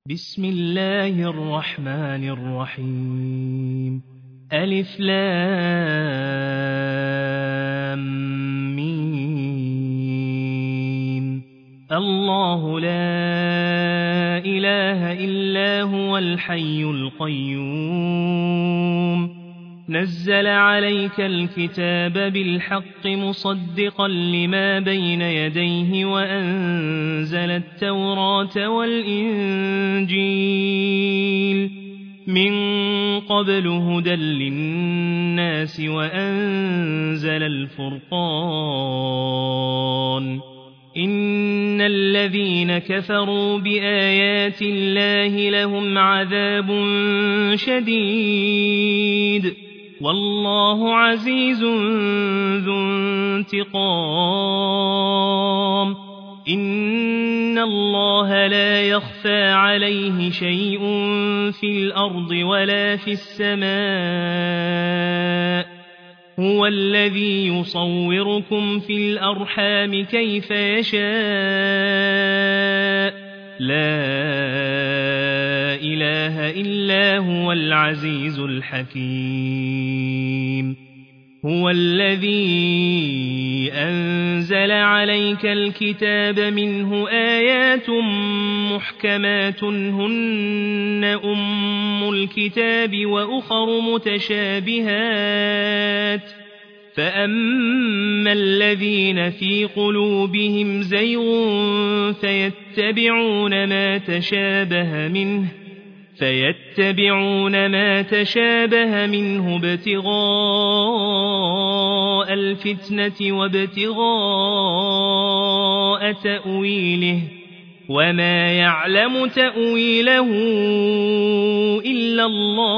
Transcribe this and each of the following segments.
بسم الله الرحمن الرحيم ألف لام ميم الله لا إله إلا هو الحي القيوم نزل عليك الكتاب بالحق مصدقا لما بين يديه وأنزل التوراة والإنجيل من قبل هدى للناس وأنزل الفرقان إن الذين كفروا بآيات الله لهم عذاب شديد والله عزيز ذو انتقام إن الله لا يخفى عليه شيء في الأرض ولا في السماء هو الذي يصوركم في الأرحام كيف يشاء لا إله إلا هو العزيز الحكيم هو الذي أنزل عليك الكتاب منه آيات محكمات هن أم الكتاب وأخر متشابهات فأما الذين في قلوبهم زيغ فيتبعون ما تشابه منه ابتغاء الفتنة وابتغاء تأويله وما يعلم تأويله إلا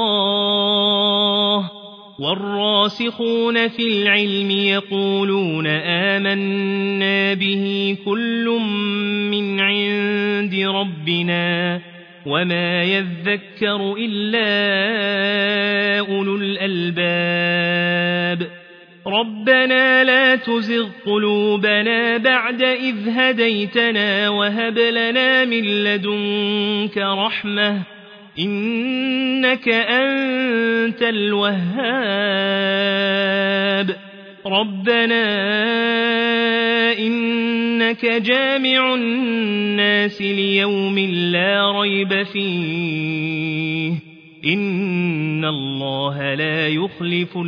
الله والراسخون في العلم يقولون آمنا به كل من عند ربنا وما يذكر إلا أولو الألباب ربنا لا تزغ قلوبنا بعد إذ هديتنا وهب لنا من لدنك رحمة إنك أنت الوهاب ربنا إنك جامع الناس ليوم لا ريب فيه إن الله لا يخلف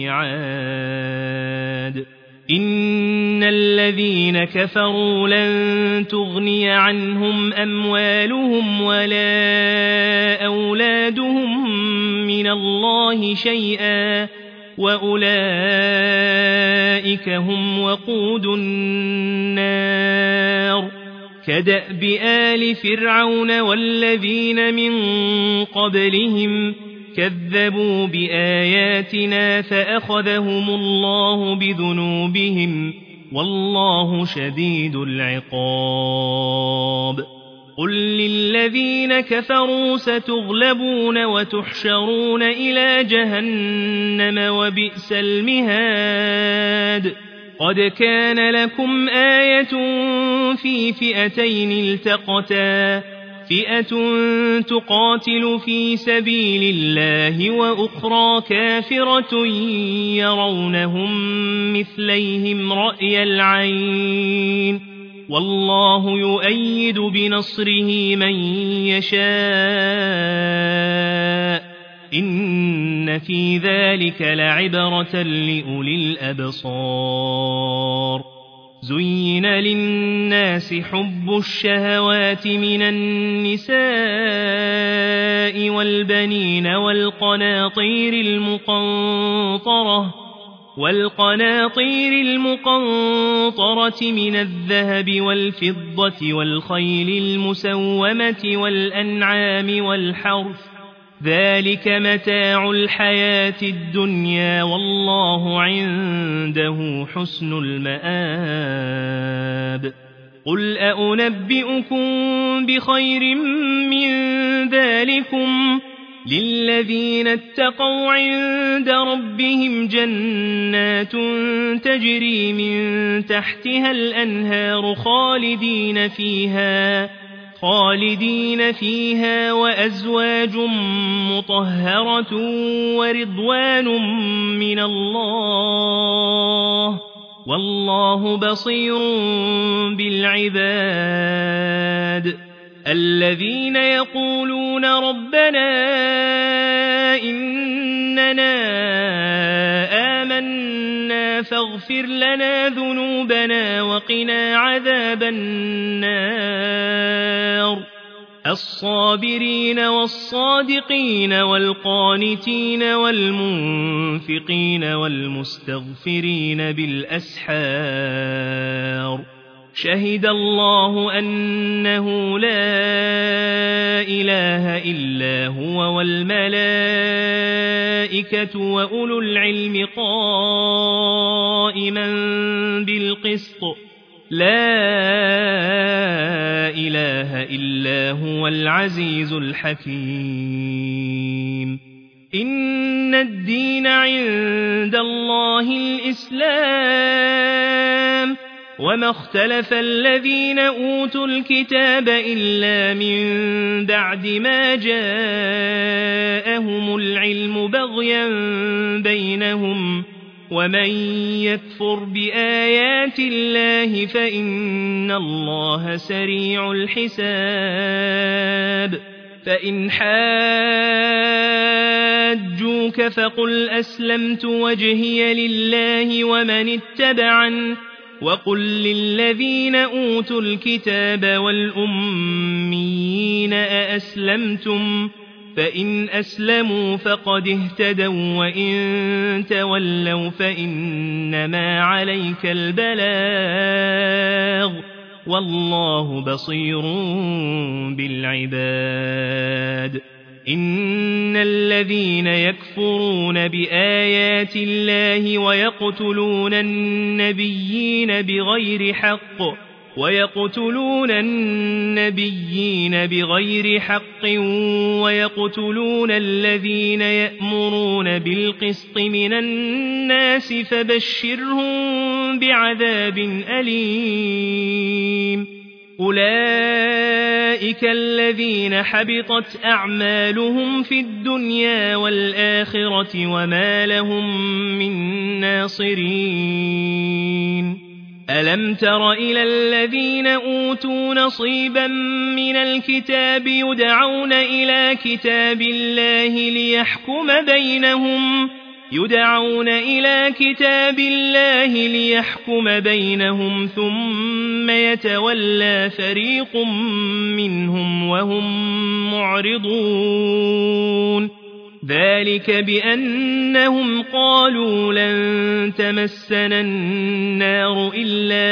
الميعاد إن الذين كفروا لن تغني عنهم أموالهم ولا أولادهم من الله شيئا وأولئك هم وقود النار كدأب آل فرعون والذين من قبلهم كذبوا بآياتنا فأخذهم الله بذنوبهم والله شديد العقاب قل للذين كفروا ستغلبون وتحشرون إلى جهنم وبئس المهاد قد كان لكم آية في فئتين التقتا فئة تقاتل في سبيل الله وأخرى كافرة يرونهم مثليهم رأي العين والله يؤيد بنصره من يشاء إن في ذلك لعبرة لأولي الأبصار زين للناس حب الشهوات من النساء والبنين والقناطير المقنطرة من الذهب والفضة والخيل المسومة والأنعام والحرث ذلك متاع الحياة الدنيا والله عنده حسن المآب قل أنبئكم بخير من ذلكم للذين اتقوا عند ربهم جنات تجري من تحتها الأنهار خالدين فيها خالدين فيها وأزواج مطهرة ورضوان من الله والله بصير بالعباد الذين يقولون ربنا إننا آمنا فاغفر لنا ذنوبنا وقنا عذاب النار الصابرين والصادقين والقانتين والمنفقين والمستغفرين بالأسحار شهد الله أنه لا إله إلا هو والملائكة وأولو العلم قائما بالقسط لا إله إلا هو العزيز الحكيم إن الدين عند الله الإسلام وما اختلف الذين أوتوا الكتاب إلا من بعد ما جاءهم العلم بغيا بينهم ومن يكفر بآيات الله فإن الله سريع الحساب فإن حاجوك فقل أسلمت وجهي لله ومن اتبعن وقل للذين أوتوا الكتاب والأميين أأسلمتم فإن أسلموا فقد اهتدوا وإن تولوا فإنما عليك البلاغ والله بصير بالعباد إن الذين يكفرون بآيات الله ويقتلون النبيين بغير حق ويقتلون الذين يأمرون بالقسط من الناس فبشرهم بعذاب أليم أولئك الذين حبطت أعمالهم في الدنيا والآخرة وما لهم من ناصرين ألم تر إلى الذين أوتوا نصيبا من الكتاب يدعون إلى كتاب الله ليحكم بينهم ثم يتولى فريق منهم وهم معرضون ذلك بأنهم قالوا لن تمسنا النار إلا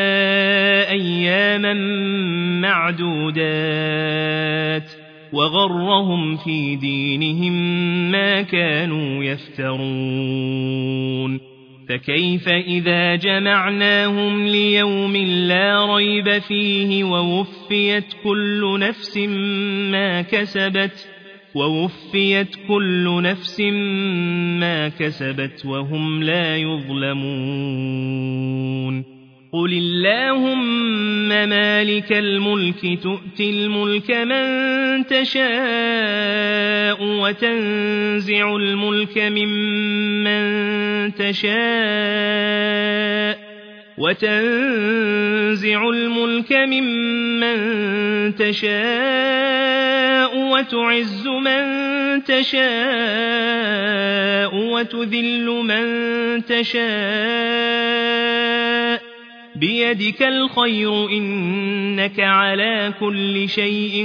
أياما معدودات وغرهم في دينهم ما كانوا يفترون فكيف إذا جمعناهم ليوم لا ريب فيه ووفيت كل نفس ما كسبت وهم لا يظلمون قل اللهم مالك الملك تؤتي الملك من تشاء وتنزع الملك ممن تشاء وتعز من تشاء وتذل من تشاء بيدك الخير إنك على كل شيء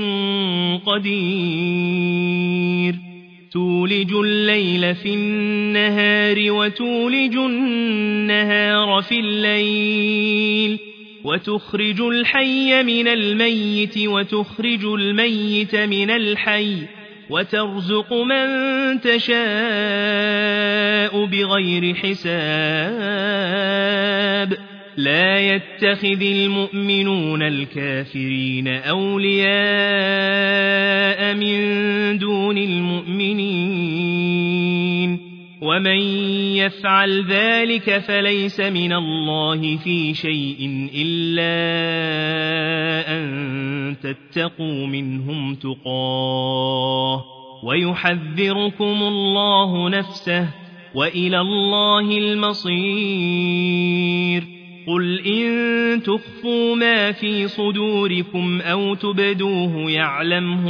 قدير تولج الليل في النهار وتولج النهار في الليل وتخرج الحي من الميت وتخرج الميت من الحي وترزق من تشاء بغير حساب لا يتخذ المؤمنون الكافرين أولياء من دون المؤمنين ومن يفعل ذلك فليس من الله في شيء إلا أن تتقوا منهم تقاه ويحذركم الله نفسه وإلى الله المصير قل إن تخفوا ما في صدوركم أو تبدوه يعلمه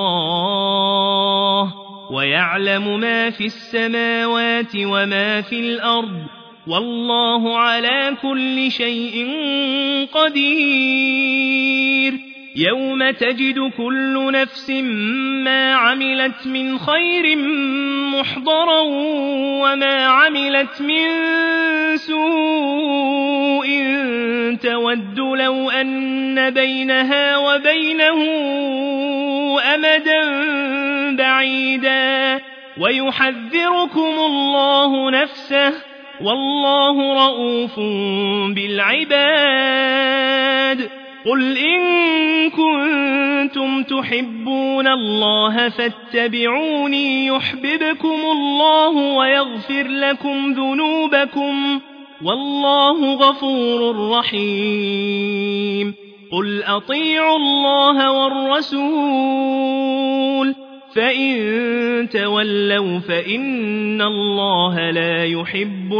الله ويعلم ما في السماوات وما في الأرض والله على كل شيء قدير يوم تجد كل نفس ما عملت من خير محضرا وما عملت من سوء تود لو أن بينها وبينه أمدا بعيدا ويحذركم الله نفسه والله رؤوف بالعباد قل إن كنتم تحبون الله فاتبعوني يحببكم الله ويغفر لكم ذنوبكم والله غفور رحيم قل أطيعوا الله والرسول فإن تولوا فإن الله لا يحب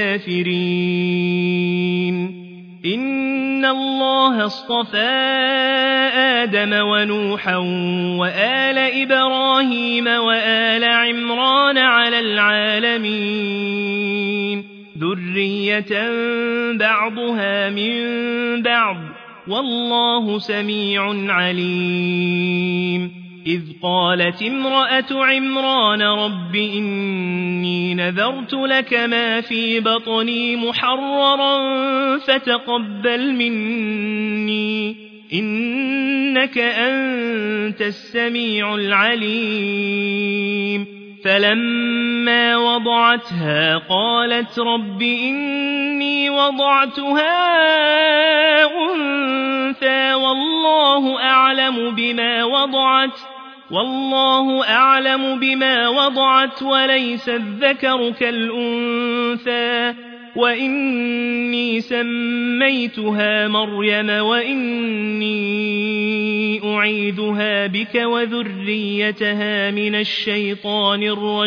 الكافرين إن الله اصطفى آدم ونوحا وآل إبراهيم وآل عمران على العالمين ذرية بعضها من بعض والله سميع عليم إذ قالت امرأة عمران رب إني نذرت لك ما في بطني محررا فتقبل مني إنك أنت السميع العليم فلما وضعتها قالت رب إني وضعتها أنثى والله أعلم بما وضعت وليس الذكر كالأنثى وإني سميتها مريم وإني أعيذها بك وذريتها من الشيطان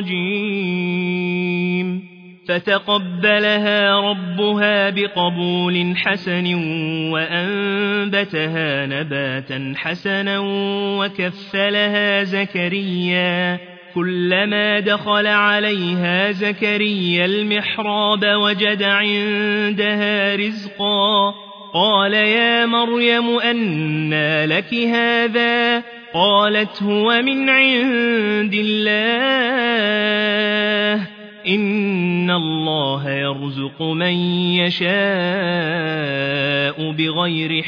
الرجيم فتقبلها ربها بقبول حسن وأنبتها نباتا حسنا وكفلها زكريا كلما دخل عليها زكريا المحراب وجد عندها رزقا قال يا مريم أنى لك هذا قالت هو من عند الله إن الله يرزق من يشاء بغير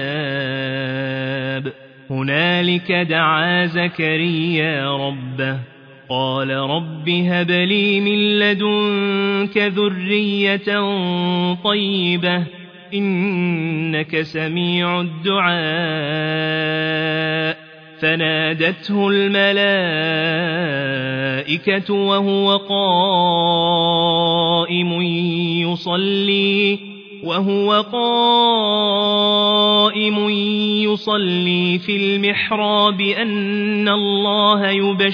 حساب هنالك دعا زكريا ربه قال رب هب لي من لدنك ذرية طيبة إنك سميع الدعاء فنادته الملائكة وهو قائم يصلي في المحراب أن الله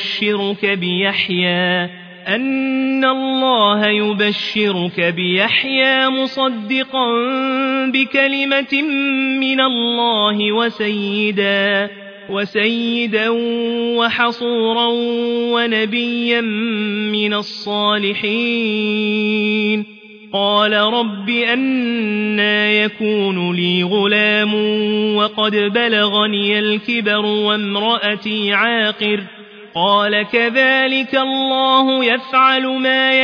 يبشرك بيحيى مصدقا بكلمة من الله وسيدا وحصورا ونبيا من الصالحين قال رب أنى يكون لي غلام وقد بلغني الكبر وامرأتي عاقر قال كذلك الله يفعل ما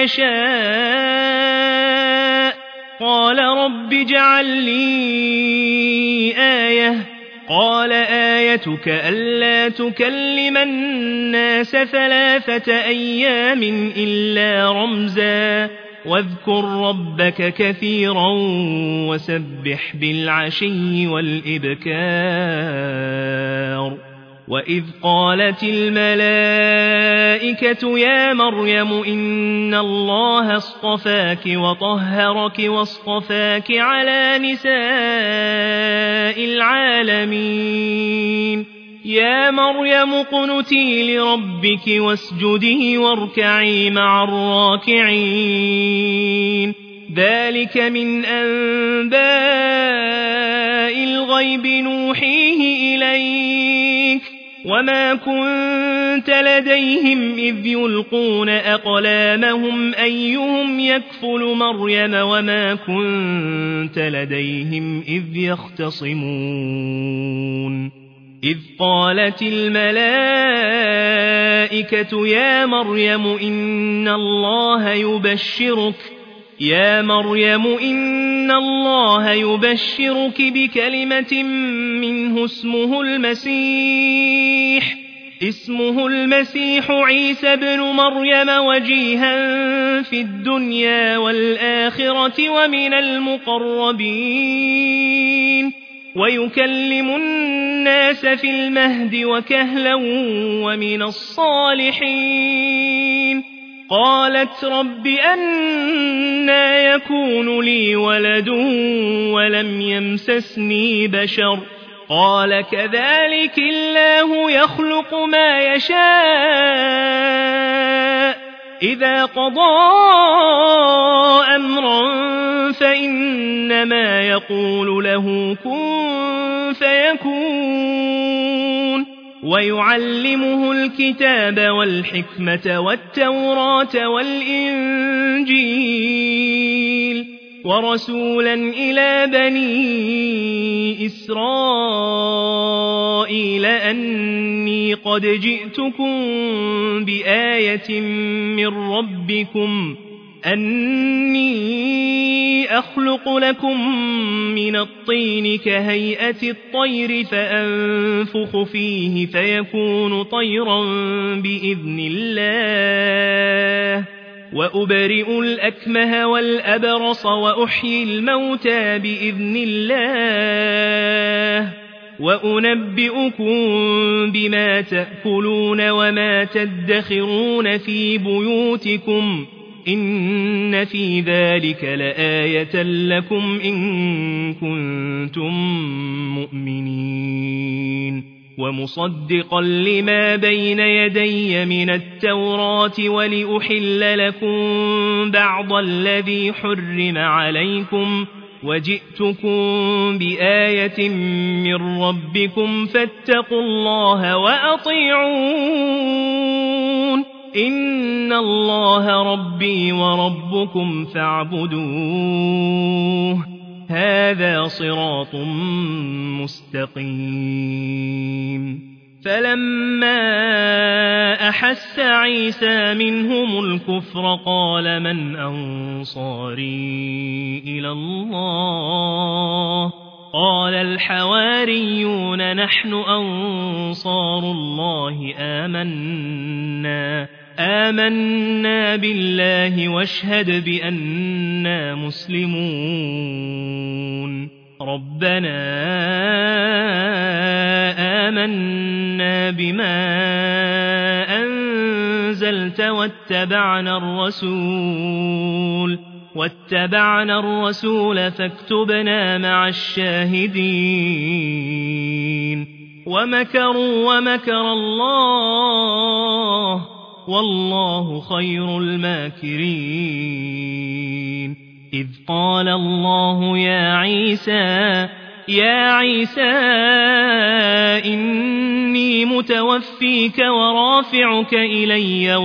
يشاء قال رب اجعل لي آية قال آيتك ألا تكلم الناس 3 أيام إلا رمزا واذكر ربك كثيرا وسبح بالعشي والإبكار وإذ قالت الملائكة يا مريم إن الله اصطفاك وطهرك واصطفاك على نساء العالمين يا مريم اقنتي لربك واسجدي واركعي مع الراكعين ذلك من أنباء الغيب نوحيه إليك وما كنت لديهم إذ يلقون أقلامهم أيهم يكفل مريم وما كنت لديهم إذ يختصمون إذ قالت الملائكة يا مريم إن الله يبشرك بكلمة منه اسمه المسيح عيسى بن مريم وجيها في الدنيا والآخرة ومن المقربين ويكلم الناس في المهد وكهلا ومن الصالحين قالت رب أنى يكون لي ولد ولم يمسسني بشر قال كذلك الله يخلق ما يشاء إذا قضى أمرا فإنما يقول له كن فيكون ويعلمه الكتاب والحكمة والتوراة والإنجيل ورسولا إلى بني إسرائيل أني قد جئتكم بآية من ربكم أني أخلق لكم من الطين كهيئة الطير فأنفخ فيه فيكون طيرا بإذن الله وأبرئ الأكمه والأبرص وأحيي الموتى بإذن الله وأنبئكم بما تأكلون وما تدخرون في بيوتكم إن في ذلك لآية لكم إن كنتم مؤمنين ومصدقا لما بين يدي من التوراة ولأحل لكم بعض الذي حرم عليكم وجئتكم بآية من ربكم فاتقوا الله وأطيعون إن الله ربي وربكم فاعبدوه هذا صراط مستقيم فلما أحس عيسى منهم الكفر قال من أنصاري إلى الله قال الحواريون نحن أنصار الله آمنا بالله واشهد بأننا مسلمون ربنا آمنا بما أنزلت واتبعنا الرسول فاكتبنا مع الشاهدين ومكروا ومكر الله والله خير الماكرين إذ قال الله يا عيسى إني متوفيك ورافعك إلي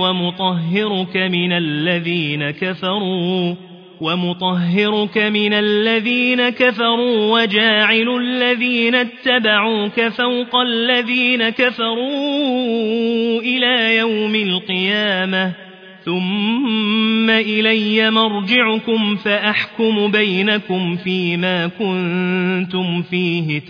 ومطهرك من الذين كفروا وجاعل الذين اتبعوك فوق الذين كفروا إلى يوم القيامة ثم إلي مرجعكم فأحكم بينكم فيما كنتم فيه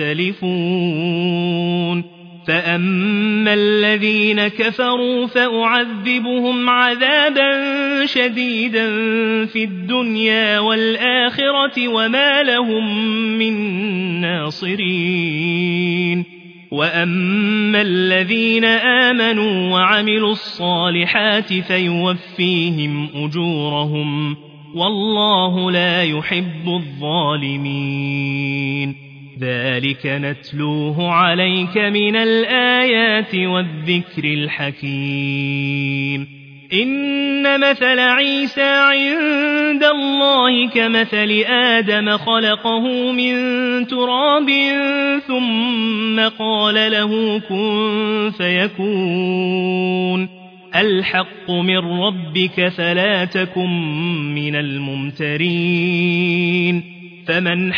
تختلفون فأما الذين كفروا فأعذبهم عذابا شديدا في الدنيا والآخرة وما لهم من ناصرين وأما الذين آمنوا وعملوا الصالحات فيوفيهم أجورهم والله لا يحب الظالمين ذلك نتلوه عليك من الآيات والذكر الحكيم إن مثل عيسى عند الله كمثل آدم خلقه من تراب ثم قال له كن فيكون الحق من ربك فلا تكن من الممترين فمن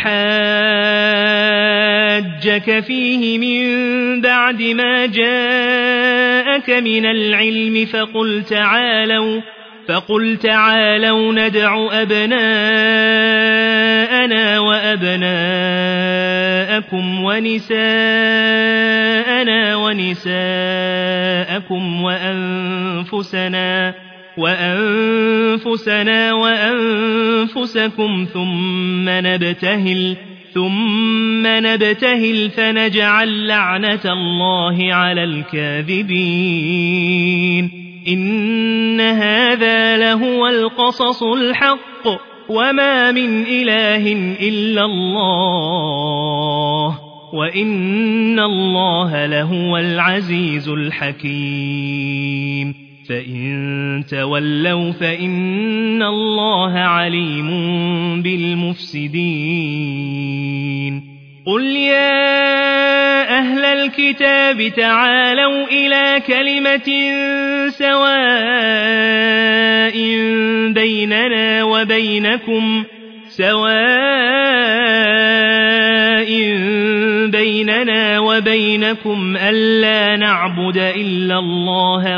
حاجك فيه من بعد ما جاءك من العلم فقل تعالوا ندع أبناءنا وأبناءكم ونساءنا ونساءكم وأنفسنا وأنفسكم ثم نبتهل فنجعل لعنة الله على الكاذبين إن هذا لهو القصص الحق وما من إله إلا الله وإن الله لهو العزيز الحكيم فإن تولوا فإن الله عليم بالمفسدين قل يا أهل الكتاب تعالوا إلى كلمة سواء بيننا وبينكم ألا نعبد إلا الله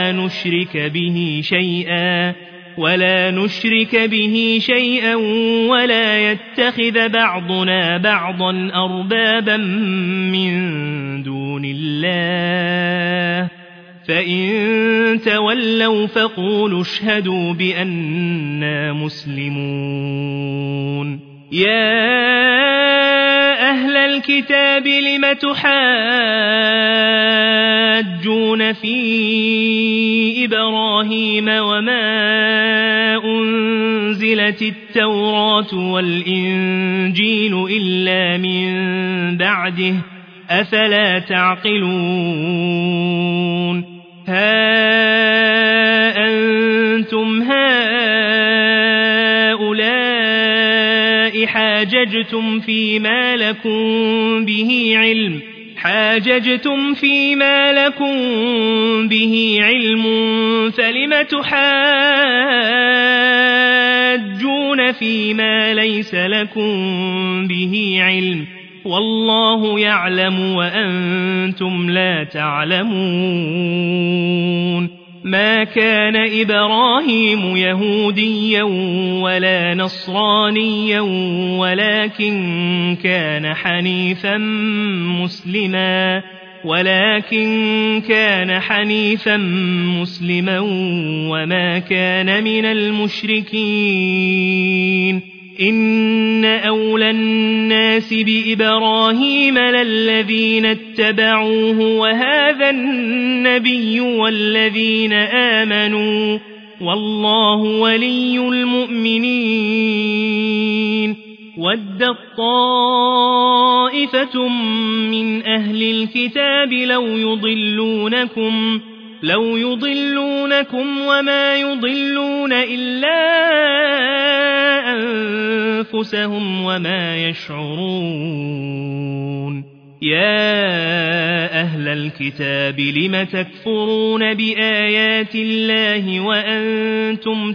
ولا نشرك به شيئا ولا يتخذ بعضنا بعضا أربابا من دون الله فإن تولوا فقولوا اشهدوا بأننا مسلمون يا أهل الكتاب لم تحاجون في إبراهيم وما أنزلت التوراة والإنجيل إلا من بعده أفلا تعقلون ها أنتم هؤلاء حاججتم فيما لكم به علم فلم تحاجون فيما ليس لكم به علم والله يعلم وأنتم لا تعلمون ما كان إبراهيم يهوديا ولا نصرانيا ولكن كان حنيفا مسلما وما كان من المشركين إن أولى الناس بإبراهيم للذين اتبعوه وهذا النبي والذين آمنوا والله ولي المؤمنين ودت طائفة من أهل الكتاب لو يضلونكم وما يضلون إلا أنفسهم وما يشعرون يا أهل الكتاب لم تكفرون بآيات الله وأنتم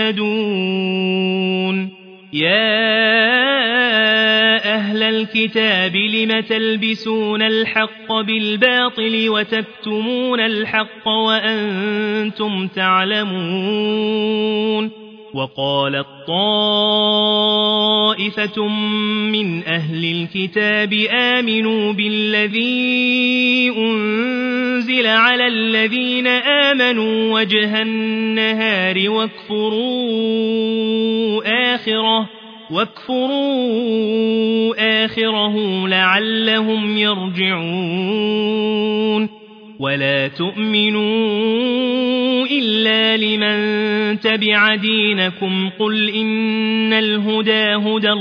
تشهدون يا أهل الكتاب لم تلبسون الحق بالباطل وتكتمون الحق وأنتم تعلمون وقالت طائفة من أهل الكتاب آمنوا بالذي أنزل على الذين آمنوا وجه النهار واكفروا آخره واكفروا آخره لعلهم يرجعون ولا تؤمنوا إلا لمن تبع دينكم قل إن الهدى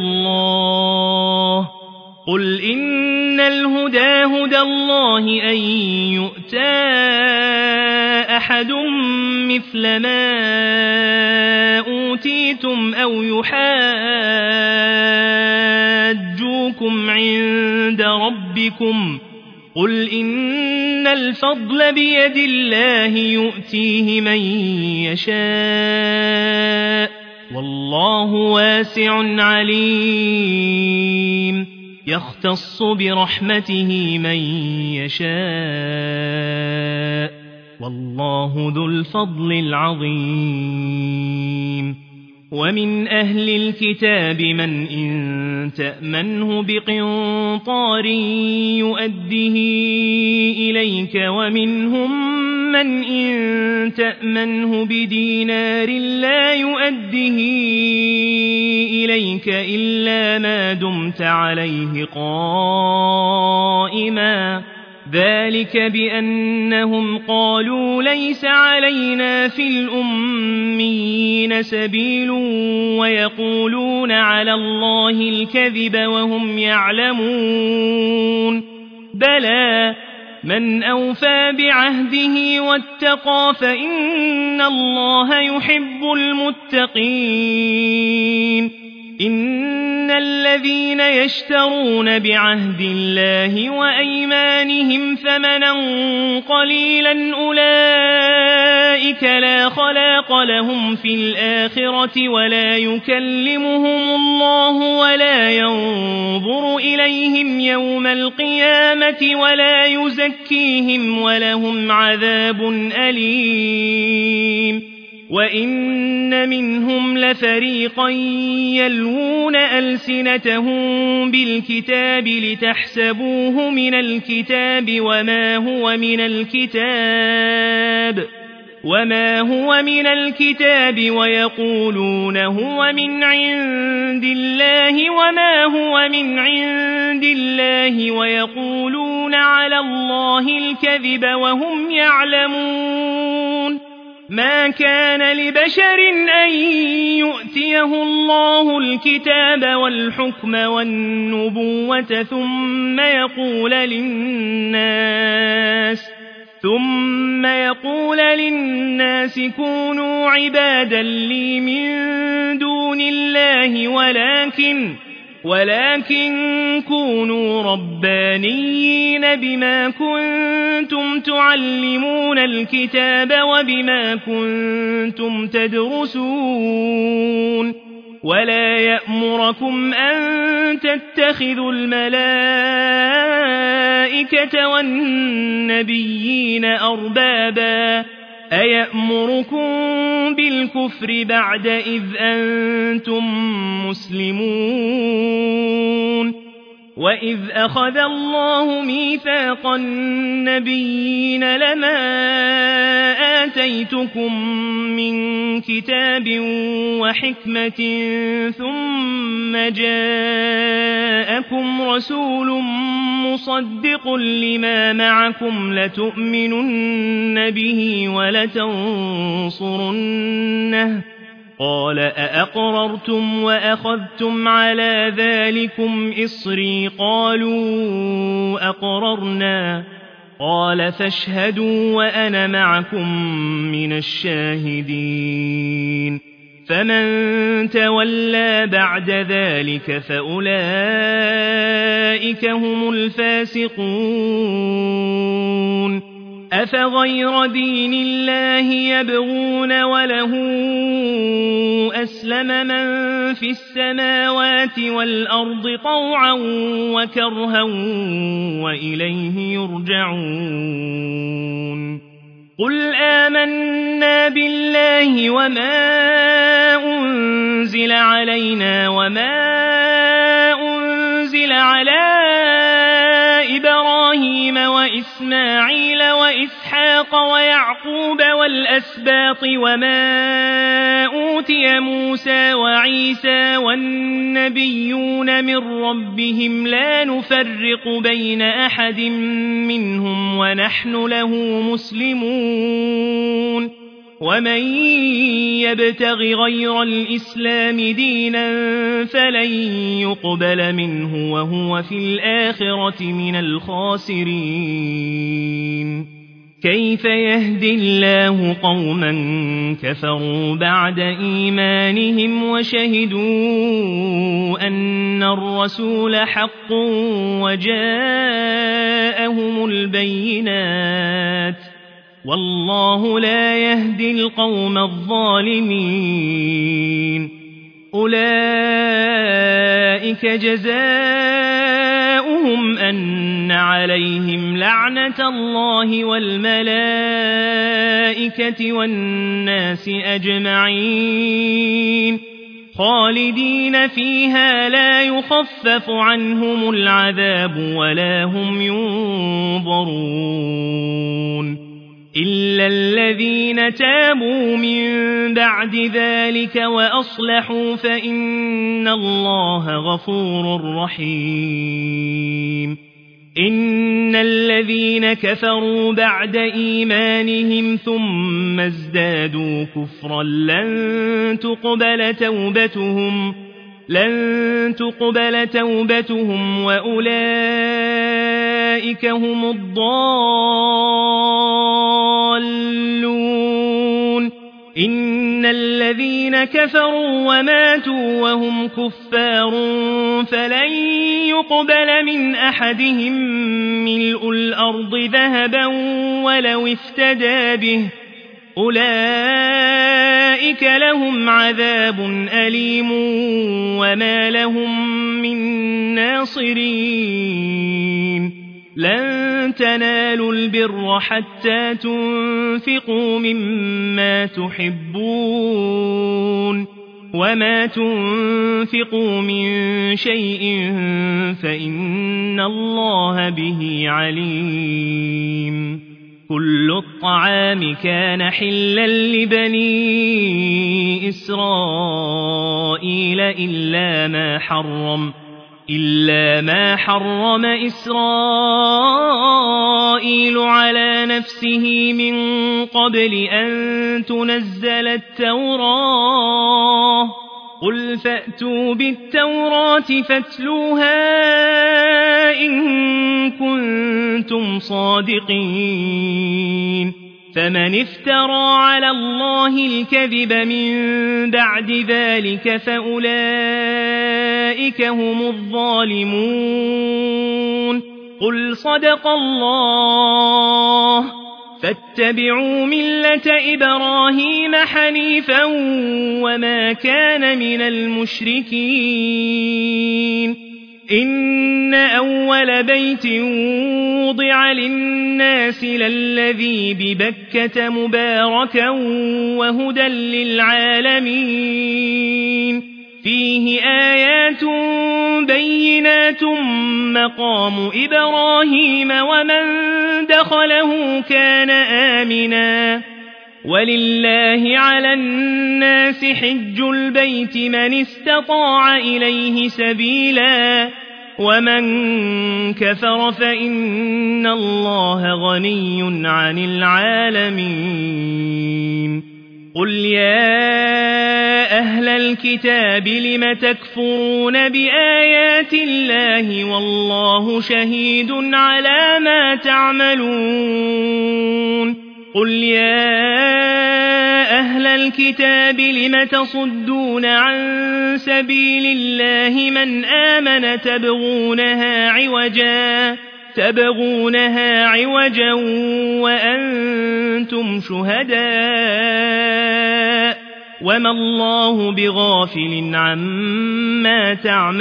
هدى الله أن يؤتى أحد مثل ما أوتيتم أو يحاجوكم عند ربكم قل إن الفضل بيد الله يؤتيه من يشاء والله واسع عليم يختص برحمته من يشاء والله ذو الفضل العظيم ومن أهل الكتاب من إن تأمنه بقنطار يؤده إليك ومنهم من إن تأمنه بدينار لا يؤده إليك إلا ما دمت عليه قائما ذلك بأنهم قالوا ليس علينا في الأميين سبيل ويقولون على الله الكذب وهم يعلمون بلى من أوفى بعهده واتقى فإن الله يحب المتقين إن الذين يشترون بعهد الله وأيمانهم ثمنا قليلا أولئك لا خلاق لهم في الآخرة ولا يكلمهم الله ولا ينظر إليهم يوم القيامة ولا يزكيهم ولهم عذاب أليم وإن منهم لفريقا يلوون ألسنتهم بالكتاب لتحسبوه من الكتاب وما هو من الكتاب ويقولون هو من عند الله وما هو من عند الله ويقولون على الله الكذب وهم يعلمون ما كان لبشر أن يؤتيه الله الكتاب والحكم والنبوة ثم يقول للناس كونوا عبادا لي من دون الله ولكن كونوا ربانيين بما كنتم تعلمون الكتاب وبما كنتم تدرسون ولا يأمركم أن تتخذوا الملائكة والنبيين أربابا أيأمركم بالكفر بعد إذ أنتم مسلمون وإذ أخذ الله ميثاق النبيين لما آتيتكم من كتاب وحكمة ثم جاءكم رسول مصدق لما معكم لتؤمنن به ولتنصرنه قال أأقررتم وأخذتم على ذلكم إصري قالوا أقررنا قال فاشهدوا وأنا معكم من الشاهدين فمن تولى بعد ذلك فأولئك هم الفاسقون أفغير دين الله يبغون وله أسلم من في السماوات والأرض طوعا وكرها وإليه يرجعون قل آمنا بالله وما أنزل علينا وما أنزل على إبراهيم وإسماعيل وإسحاق ويعقوب والأسباط وما أوتي موسى وعيسى والنبيون من ربهم لا نفرق بين أحد منهم ونحن له مسلمون ومن يبتغ غير الإسلام دينا فلن يقبل منه وهو في الآخرة من الخاسرين كيف يهدي الله قوما كفروا بعد إيمانهم وشهدوا أن الرسول حق وجاءهم البينات والله لا يهدي القوم الظالمين أولئك جزاؤهم أن عليهم لعنة الله والملائكة والناس أجمعين خالدين فيها لا يخفف عنهم العذاب ولا هم ينظرون إلا الذين تابوا من بعد ذلك وأصلحوا فإن الله غفور رحيم إن الذين كفروا بعد إيمانهم ثم ازدادوا كفرا لن تقبل توبتهم وأولئك هم الضالون إن الذين كفروا وماتوا وهم كفار فلن يقبل من أحدهم ملء الأرض ذهبا ولو افتدى به أولئك لهم عذاب أليم وما لهم من ناصرين لن تنالوا البر حتى تنفقوا مما تحبون وما تنفقوا من شيء فإن الله به عليم كل الطعام كان حلا لبني إسرائيل إلا ما حرم إسرائيل على نفسه من قبل أن تنزل التوراة قل فأتوا بالتوراة فاتلوها إن كنتم صادقين فمن افترى على الله الكذب من بعد ذلك فأولئك هم الظالمون قل صدق الله فاتبعوا ملة إبراهيم حنيفا وما كان من المشركين إن أول بيت وضع للناس للذي ببكة مباركا وهدى للعالمين فيه آيات بينات مقام إبراهيم ومن دخله كان آمنا ولله على الناس حج البيت من استطاع إليه سبيلا ومن كفر فإن الله غني عن العالمين قل يا أهل الكتاب لم تكفرون بآيات الله والله شهيد على ما تعملون قل يا أهل الكتاب لم تصدون عن سبيل الله من آمن تبغونها عوجا وأنتم شهداء وما الله بغافل عما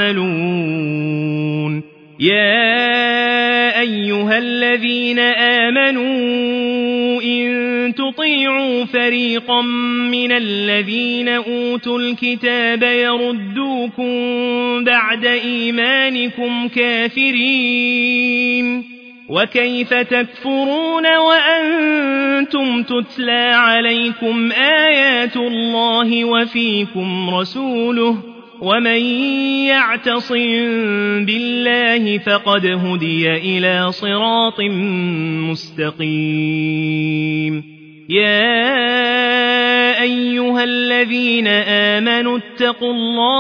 تعملون يا أيها الذين آمنوا إن تطيعوا فريقا من الذين أوتوا الكتاب يردوكم بعد إيمانكم كافرين وكيف تكفرون وأنتم وأنتم تتلى عليكم آيات الله وفيكم رسوله ومن يعتصم بالله فقد هدي إلى صراط مستقيم يا أيها الذين آمنوا اتقوا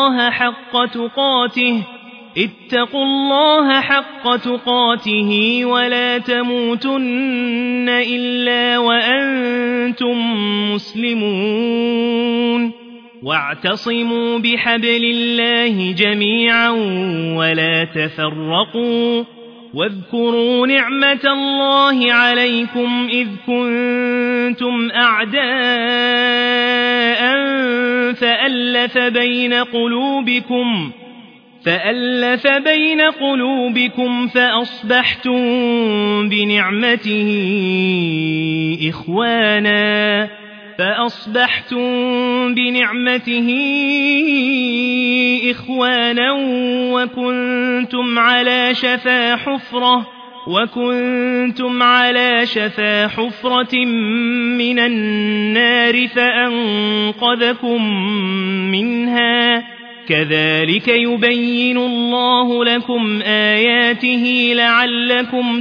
الله حق تقاته ولا تموتن إلا وأنتم مسلمون واعتصموا بحبل الله جميعا ولا تفرقوا واذكروا نعمة الله عليكم إذ كنتم أعداء فألف بين قلوبكم فأصبحتم بنعمته إخوانا وكنتم على شفا حفرة من النار فأنقذكم منها كذلك يبين الله لكم آياته لعلكم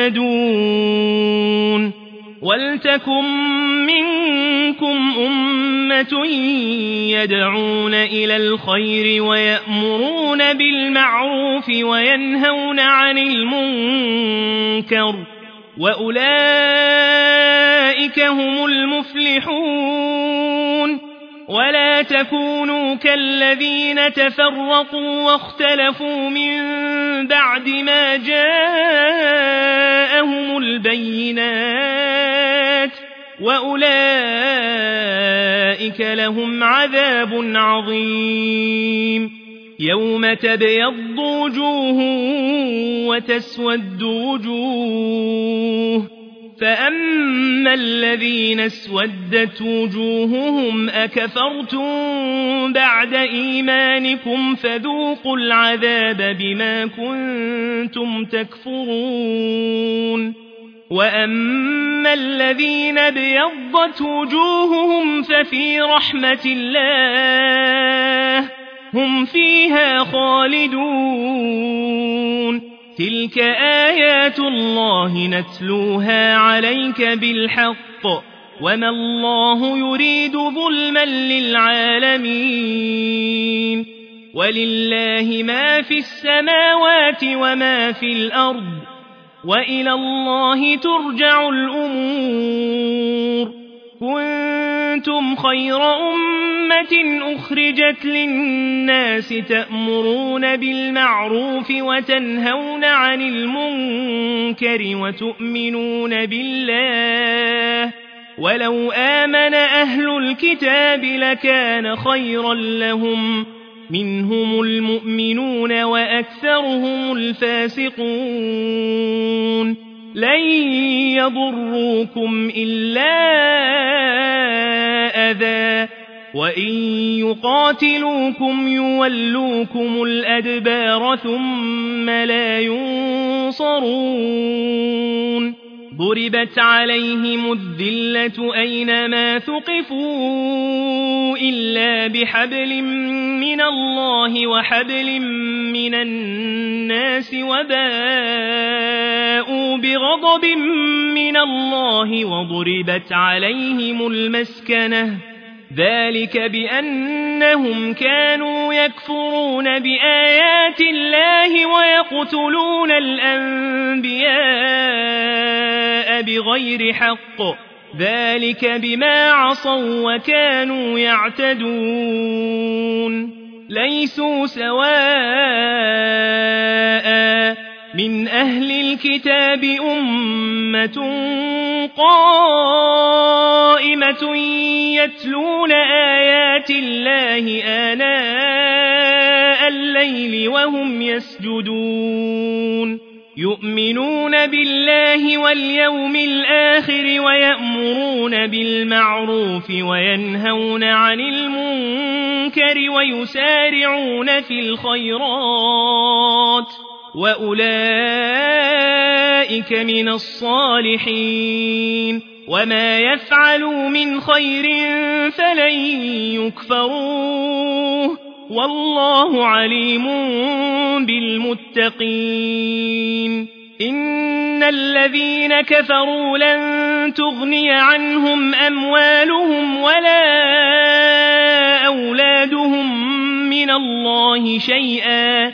تهتدون ولتكن منكم أمة يدعون إلى الخير ويأمرون بالمعروف وينهون عن المنكر وأولئك هم المفلحون ولا تكونوا كالذين تفرقوا واختلفوا من بعد ما جاءهم البينات وأولئك لهم عذاب عظيم يوم تبيض وجوه وتسود وجوه فأما الذين اسودت وجوههم أكفرتم بعد إيمانكم فذوقوا العذاب بما كنتم تكفرون وأما الذين ابيضت وجوههم ففي رحمة الله هم فيها خالدون تلك آيات الله نتلوها عليك بالحق وما الله يريد ظلما للعالمين ولله ما في السماوات وما في الأرض وإلى الله ترجع الأمور كنتم خير أمة أخرجت للناس تأمرون بالمعروف وتنهون عن المنكر وتؤمنون بالله ولو آمن أهل الكتاب لكان خيرا لهم منهم المؤمنون وأكثرهم الفاسقون لن يضروكم إلا أذى وإن يقاتلوكم يولوكم الأدبار ثم لا ينصرون ضربت عليهم الذلة أينما ثقفوا إلا بحبل من الله وحبل من الناس وباءوا بغضب من الله وضربت عليهم المسكنة ذلك بأنهم كانوا يكفرون بآيات الله ويقتلون الأنبياء بغير حق ذلك بما عصوا وكانوا يعتدون ليسوا سواء من أهل الكتاب أمة قائمة يتلون آيات الله آناء الليل وهم يسجدون يؤمنون بالله واليوم الآخر ويأمرون بالمعروف وينهون عن المنكر ويسارعون في الخيرات وأولئك من الصالحين وما يفعلوا من خير فلن يكفروه والله عليم بالمتقين إن الذين كفروا لن تغني عنهم أموالهم ولا أولادهم من الله شيئا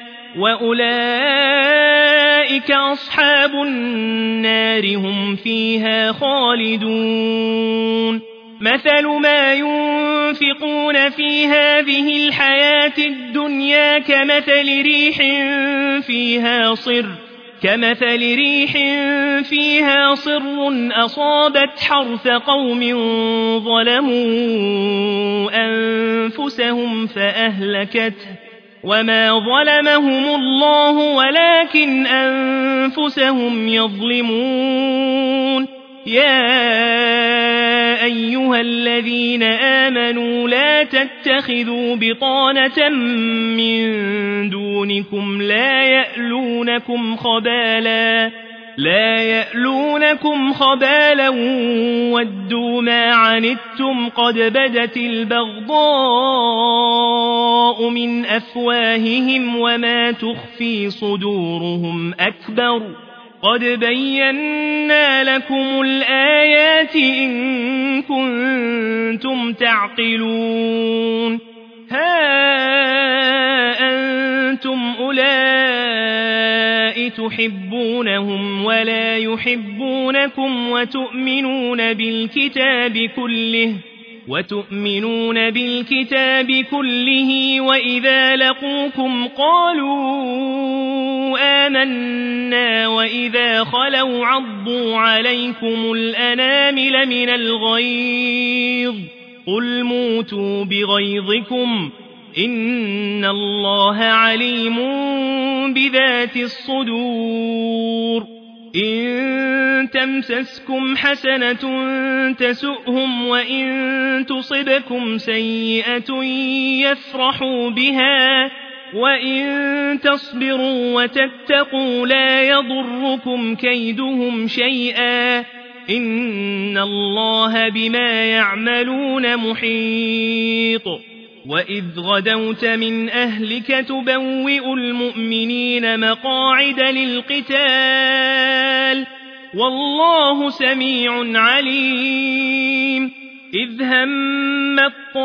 وأولئك أصحاب النار هم فيها خالدون مثل ما ينفقون في هذه الحياة الدنيا كمثل ريح فيها صر أصابت حرث قوم ظلموا أنفسهم فأهلكته وما ظلمهم الله ولكن أنفسهم يظلمون يا أيها الذين آمنوا لا تتخذوا بطانة من دونكم لا يألونكم خبالا ودوا ما عنتم قد بدت البغضاء من أفواههم وما تخفي صدورهم أكبر قد بينا لكم الآيات إن كنتم تعقلون ها أنتم أولئك تحبونهم ولا يحبونكم وتؤمنون بالكتاب كله وإذا لقوكم قالوا آمنا وإذا خلوا عضوا عليكم الأنامل من الغيظ قل موتوا بغيظكم إن الله عليم بذات الصدور إن تمسسكم حسنة تسؤهم وإن تصبكم سيئة يفرحوا بها وإن تصبروا وتتقوا لا يضركم كيدهم شيئا إن الله بما يعملون محيط وإذ غدوت من أهلك تبوئ المؤمنين مقاعد للقتال والله سميع عليم إذ هم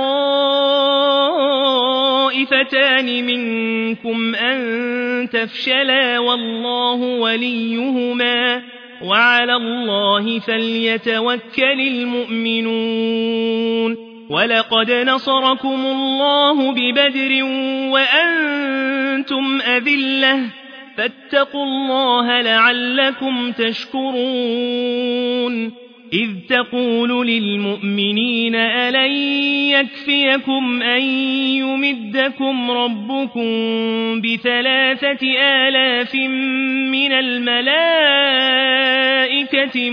الطائفتان منكم أن تفشلا والله وليهما وعلى الله فليتوكل المؤمنون ولقد نصركم الله ببدر وأنتم أذلة فاتقوا الله لعلكم تشكرون إذ تقول للمؤمنين ألن يكفيكم أن يمدكم ربكم ب3,000 من الملائكة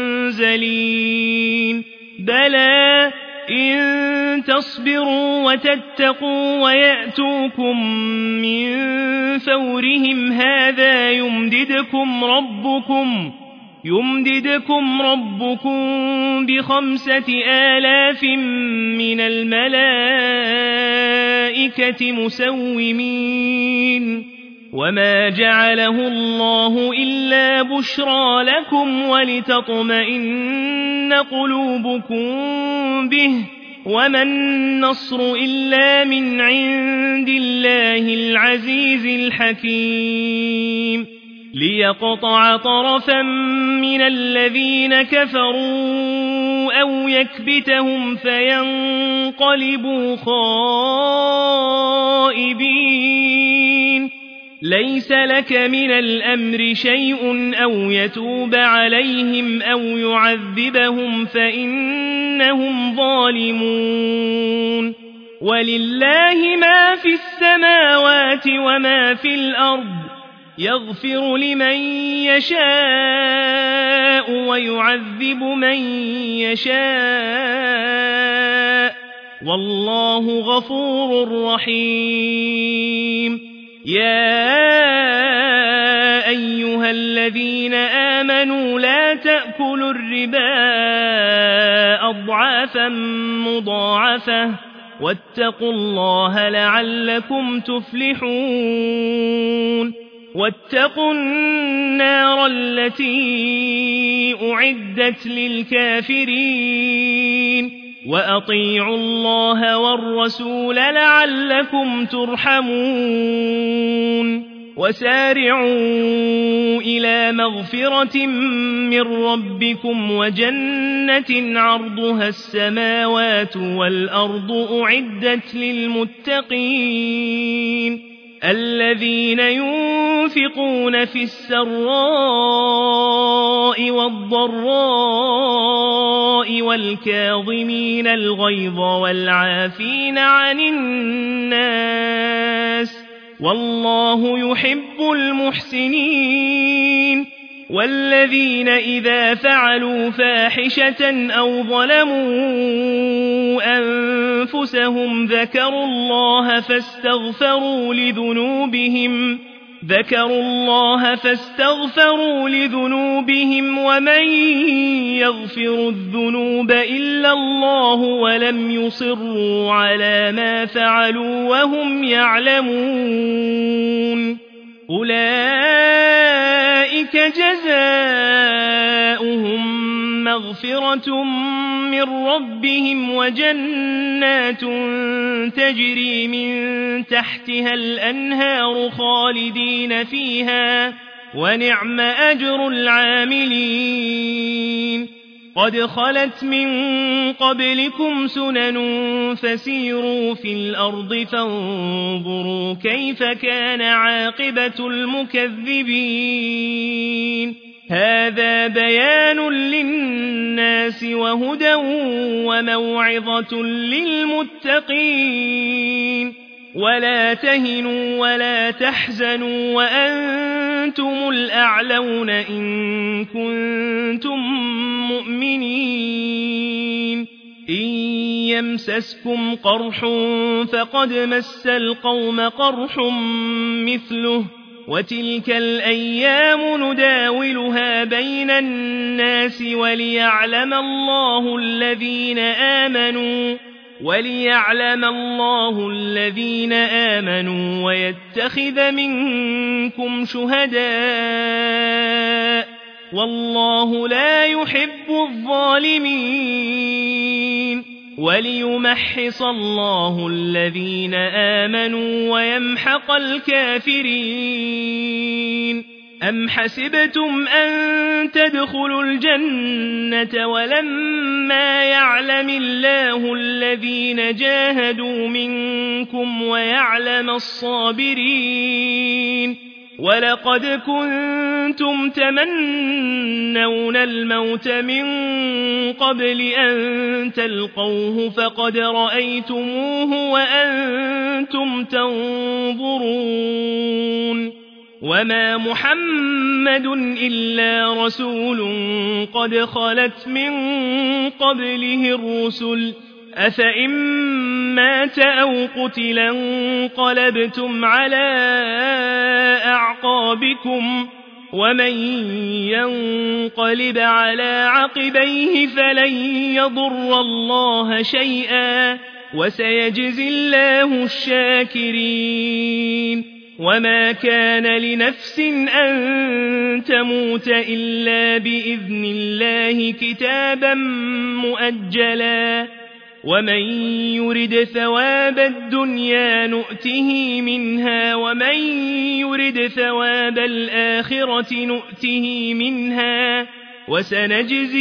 منزلين بلى إن تصبروا وتتقوا ويأتوكم من فورهم هذا يمددكم ربكم ب5,000 من الملائكة مسومين وما جعله الله إلا بشرى لكم ولتطمئن قلوبكم به وما النصر إلا من عند الله العزيز الحكيم ليقطع طرفا من الذين كفروا أو يكبتهم فينقلبوا خائبين ليس لك من الأمر شيء أو يتوب عليهم أو يعذبهم فإنهم ظالمون ولله ما في السماوات وما في الأرض يغفر لمن يشاء ويعذب من يشاء والله غفور رحيم يا أيها الذين آمنوا لا تأكلوا الربا أضعافا مضاعفة واتقوا الله لعلكم تفلحون واتقوا النار التي أعدت للكافرين وأطيعوا الله والرسول لعلكم ترحمون وسارعوا إلى مغفرة من ربكم وجنة عرضها السماوات والأرض أعدت للمتقين الذين ينفقون في السراء والضراء والكاظمين الغيظ والعافين عن الناس والله يحب المحسنين والذين إذا فعلوا فاحشة أو ظلموا أنفسهم ذكروا الله فاستغفروا لذنوبهم ومن يغفر الذنوب إلا الله ولم يصروا على ما فعلوا وهم يعلمون أولئك جزاؤهم مغفرة من ربهم وجنات تجري من تحتها الأنهار خالدين فيها ونعم أجر العاملين قد خلت من قبلكم سنن فسيروا في الأرض فانظروا كيف كان عاقبة المكذبين هذا بيان للناس وهدى وموعظة للمتقين ولا تهنوا ولا تحزنوا وأنتم الأعلون إن كنتم مؤمنين إن يمسسكم قرح فقد مس القوم قرح مثله وتلك الأيام نداولها بين الناس وليعلم الله الذين آمنوا ويتخذ منكم شهداء والله لا يحب الظالمين وليمحص الله الذين آمنوا ويمحق الكافرين أم حسبتم أن تدخلوا الجنة ولما يعلم الله الذين جاهدوا منكم ويعلم الصابرين ولقد كنتم تمنون الموت من قبل أن تلقوه فقد رأيتموه وأنتم تنظرون وما محمد إلا رسول قد خلت من قبله الرسل أفإن مات أو قتلا انقلبتم على أعقابكم ومن ينقلب على عقبيه فلن يضر الله شيئا وسيجزي الله الشاكرين وما كان لنفس أن تموت إلا بإذن الله كتابا مؤجلا ومن يرد ثواب الدنيا نؤته منها ومن يرد ثواب الآخرة نؤته منها وسنجزي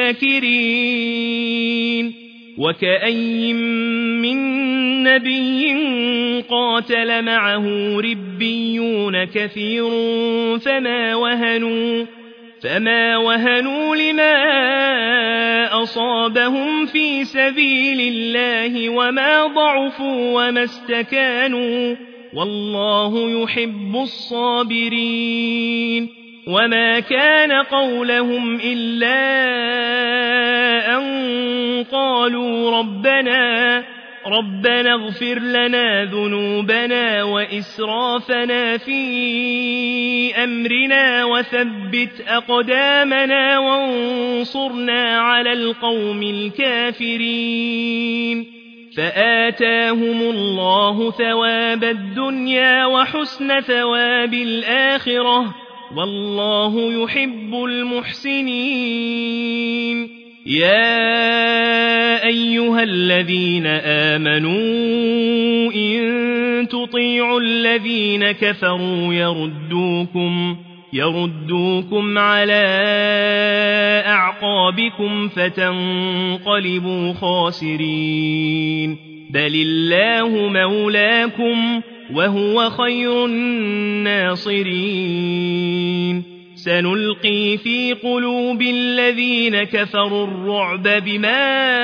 الشاكرين وكأي من نبي قاتل معه ربيون كثير فما وهنوا لما أصابهم في سبيل الله وما ضعفوا وما استكانوا والله يحب الصابرين وما كان قولهم إلا أن قالوا ربنا اغفر لنا ذنوبنا وإسرافنا في أمرنا وثبت أقدامنا وانصرنا على القوم الكافرين فآتاهم الله ثواب الدنيا وحسن ثواب الآخرة والله يحب المحسنين يا أيها الذين آمنوا إن تطيعوا الذين كفروا يردوكم على أعقابكم فتنقلبوا خاسرين بل الله مولاكم وهو خير الناصرين سنلقي في قلوب الذين كفروا الرعب بما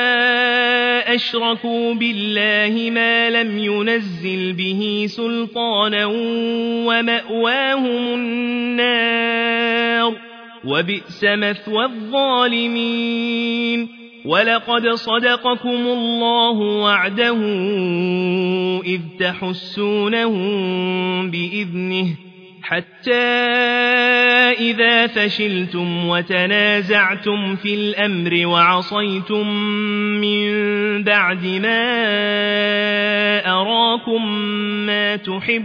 أشركوا بالله ما لم ينزل به سلطانا ومأواهم النار وبئس مثوى الظالمين ولقد صدقكم الله وعده إذ تحسونهم بإذنه حتى إذا فشلتم وتنازعتم في الأمر وعصيتم من بعد ما أراكم ما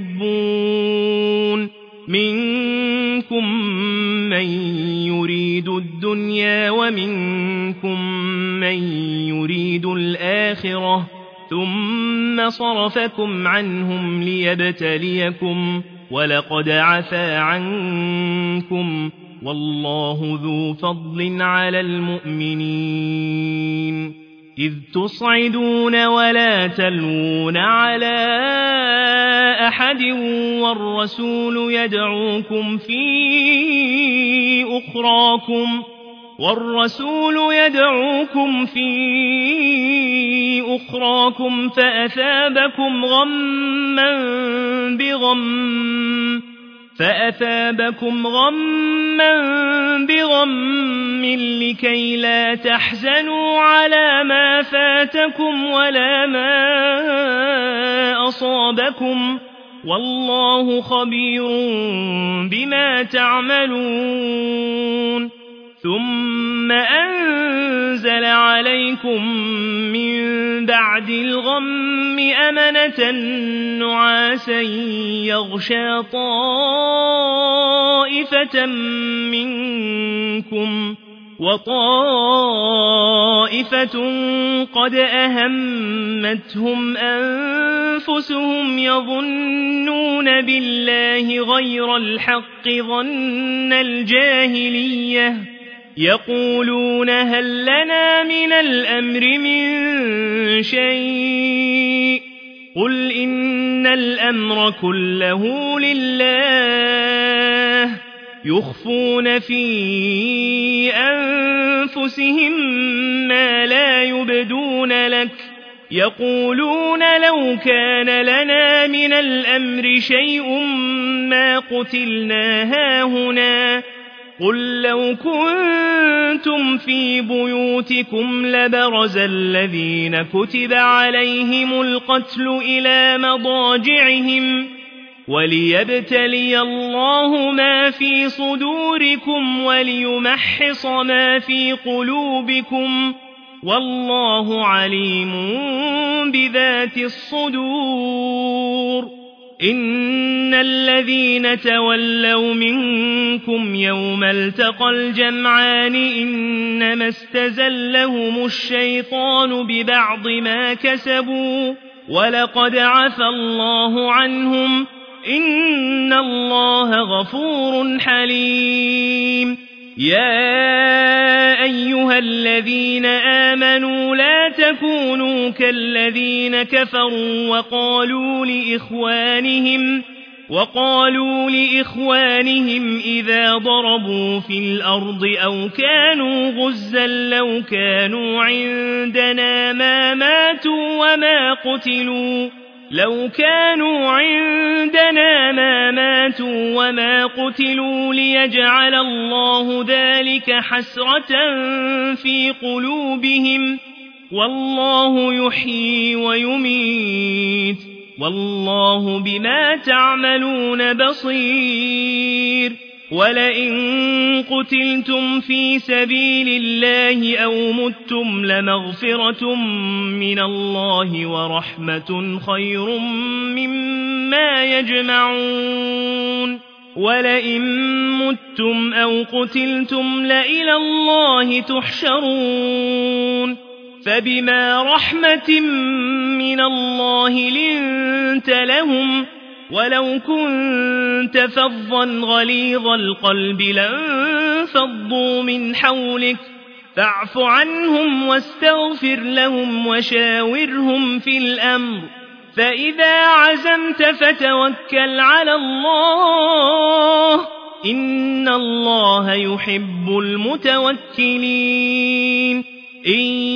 تحبون منكم من يريد الدنيا ومنكم من يريد الآخرة ثم صرفكم عنهم ليبتليكم ولقد عفا عنكم والله ذو فضل على المؤمنين إذ تصعدون ولا تلوون على أحد والرسول يدعوكم في أخراكم فأثابكم غما بغم لكي لا تحزنوا على ما فاتكم ولا ما أصابكم والله خبير بما تعملون ثم أنزل عليكم من بعد الغم أمنة نعاسا يغشى طائفة منكم وطائفة قد أهمتهم أنفسهم يظنون بالله غير الحق ظن الجاهلية يقولون هل لنا من الأمر من شيء قل إن الأمر كله لله يخفون في أنفسهم ما لا يبدون لك يقولون لو كان لنا من الأمر شيء ما قتلنا هاهنا قل لو كنتم في بيوتكم لبرز الذين كتب عليهم القتل إلى مضاجعهم وليبتلي الله ما في صدوركم وليمحص ما في قلوبكم والله عليم بذات الصدور إن الذين تولوا منكم يوم التقى الجمعان إنما استزلهم الشيطان ببعض ما كسبوا ولقد عفى الله عنهم إن الله غفور حليم يا أيها الذين آمنوا لا تكونوا كالذين كفروا وقالوا لإخوانهم إذا ضربوا في الأرض أو كانوا غزا لو كانوا عندنا ما ماتوا وما قتلوا ليجعل الله ذلك حسرة في قلوبهم والله يحيي ويميت والله بما تعملون بصير ولئن قتلتم في سبيل الله أو متم لمغفرة من الله ورحمة خير مما يجمعون ولئن متم أو قتلتم لإلى الله تحشرون فبما رحمة من الله لنت لهم ولو كنت فظا غليظ القلب لانفضوا من حولك فاعف عنهم واستغفر لهم وشاورهم في الأمر فإذا عزمت فتوكل على الله إن الله يحب المتوكلين إن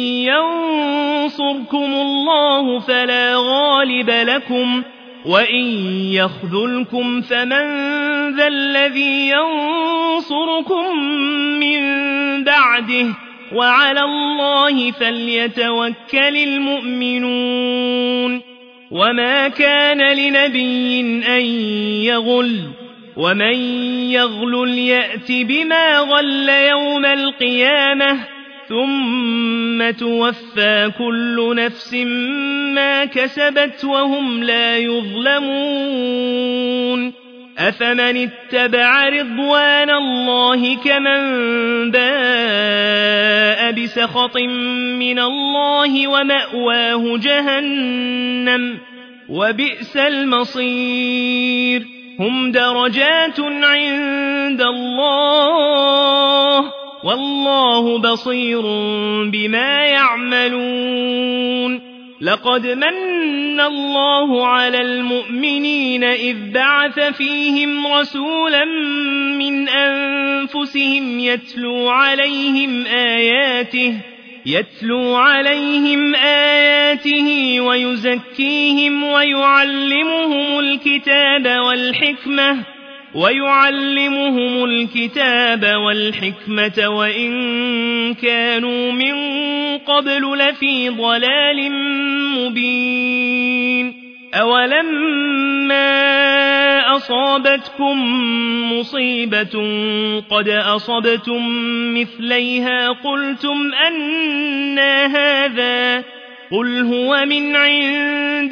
ينصركم الله فلا غالب لكم وإن يخذلكم فمن ذا الذي ينصركم من بعده وعلى الله فليتوكل المؤمنون وما كان لنبي أن يغل ومن يغلل يأت بما غل يوم القيامة ثم توفى كل نفس ما كسبت وهم لا يظلمون أفمن اتبع رضوان الله كمن باء بسخط من الله ومأواه جهنم وبئس المصير هم درجات عند الله والله بصير بما يعملون لقد من الله على المؤمنين إذ بعث فيهم رسولا من أنفسهم يتلو عليهم آياته ويزكيهم ويعلمهم الكتاب والحكمة وإن كانوا من قبل لفي ضلال مبين أولما أصابتكم مصيبة قد أصبتم مثليها قلتم أنى هذا قل هو من عند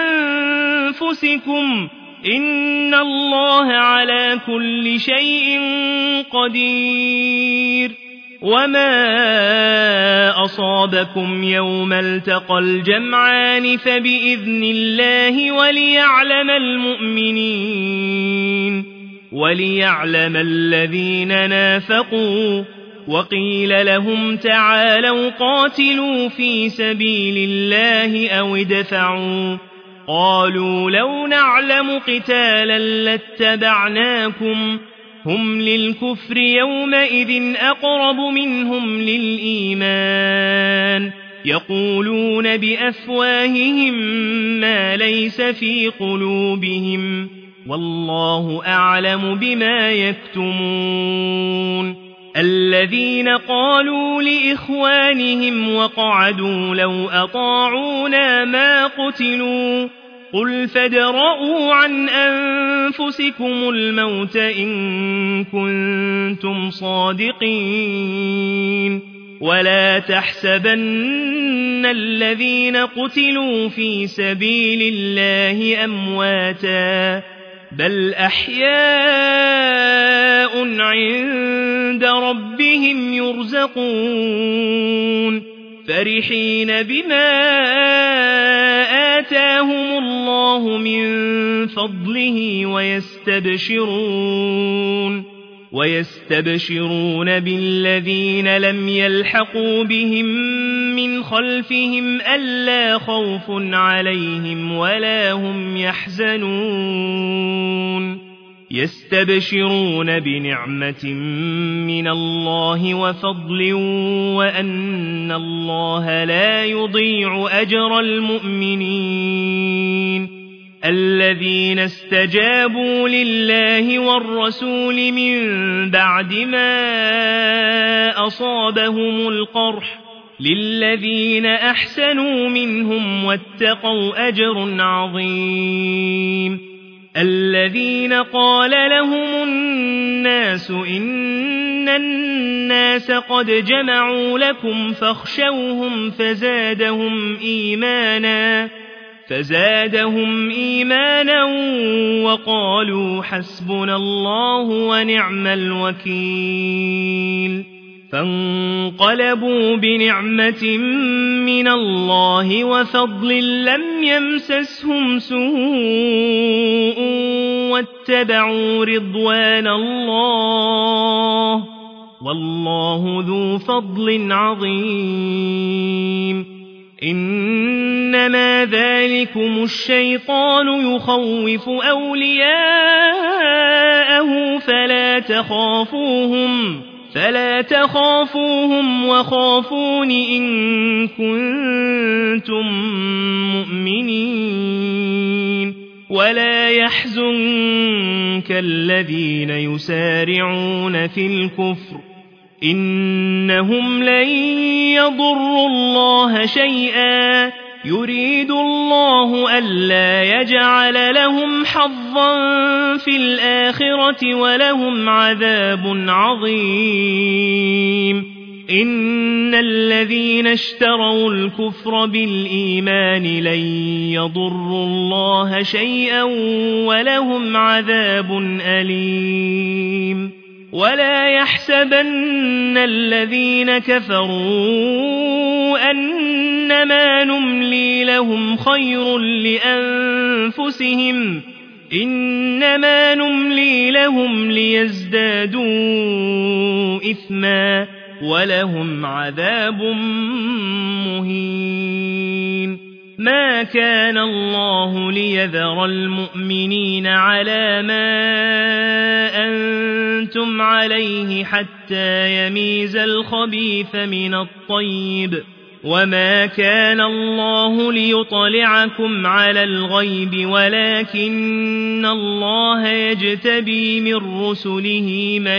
أنفسكم إن الله على كل شيء قدير وما أصابكم يوم التقى الجمعان فبإذن الله وليعلم الذين نافقوا وقيل لهم تعالوا قاتلوا في سبيل الله أو ادفعوا قالوا لو نعلم قتالا لاتبعناكم هم للكفر يومئذ أقرب منهم للإيمان يقولون بأفواههم ما ليس في قلوبهم والله أعلم بما يكتمون الذين قالوا لإخوانهم وقعدوا لو أطاعونا ما قتلوا قل فادرءوا عن أنفسكم الموت إن كنتم صادقين ولا تحسبن الذين قتلوا في سبيل الله أمواتا بل أحياء عند ربهم يرزقون فرحين بما آتاهم الله من فضله ويستبشرون بالذين لم يلحقوا بهم من خلفهم ألا خوف عليهم ولا هم يحزنون يستبشرون بنعمة من الله وفضل وأن الله لا يضيع أجر المؤمنين الذين استجابوا لله والرسول من بعد ما أصابهم القرح للذين أحسنوا منهم واتقوا أجر عظيم الذين قال لهم الناس إن الناس قد جمعوا لكم فاخشوهم فزادهم إيمانا وقالوا حسبنا الله ونعم الوكيل فانقلبوا بنعمة من الله وفضل لم يمسسهم سوء واتبعوا رضوان الله والله ذو فضل عظيم إنما ذلكم الشيطان يخوف أولياءه فلا تخافوهم وخافون إن كنتم مؤمنين ولا يحزنك الذين يسارعون في الكفر إنهم لن يضروا الله شيئا يريد الله ألا يجعل لهم حظا في الآخرة ولهم عذاب عظيم إن الذين اشتروا الكفر بالإيمان لن يضروا الله شيئا ولهم عذاب أليم ولا يحسبن الذين كفروا أنما نملي لهم خير لأنفسهم إنما نملي لهم ليزدادوا إثما ولهم عذاب مهين ما كان الله ليذر المؤمنين على ما أنتم عليه حتى يميز الخبيث من الطيب وما كان الله ليطلعكم على الغيب ولكن الله يجتبي من رسله من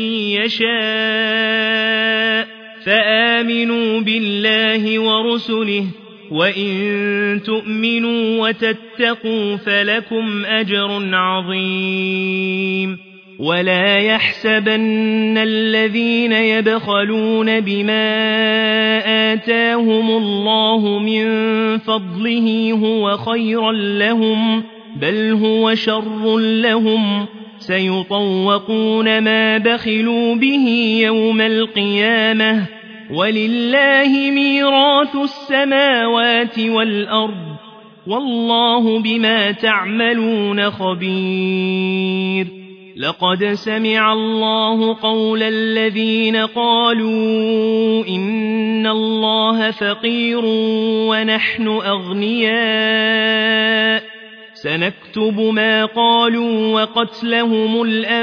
يشاء فآمنوا بالله ورسله وإن تؤمنوا وتتقوا فلكم أجر عظيم ولا يحسبن الذين يبخلون بما آتاهم الله من فضله هو خيرا لهم بل هو شر لهم سيطوقون ما بخلوا به يوم القيامة ولله ميراث السماوات والأرض والله بما تعملون خبير لقد سمع الله قول الذين قالوا إن الله فقير ونحن أغنياء سنكتب ما قالوا وقتلهم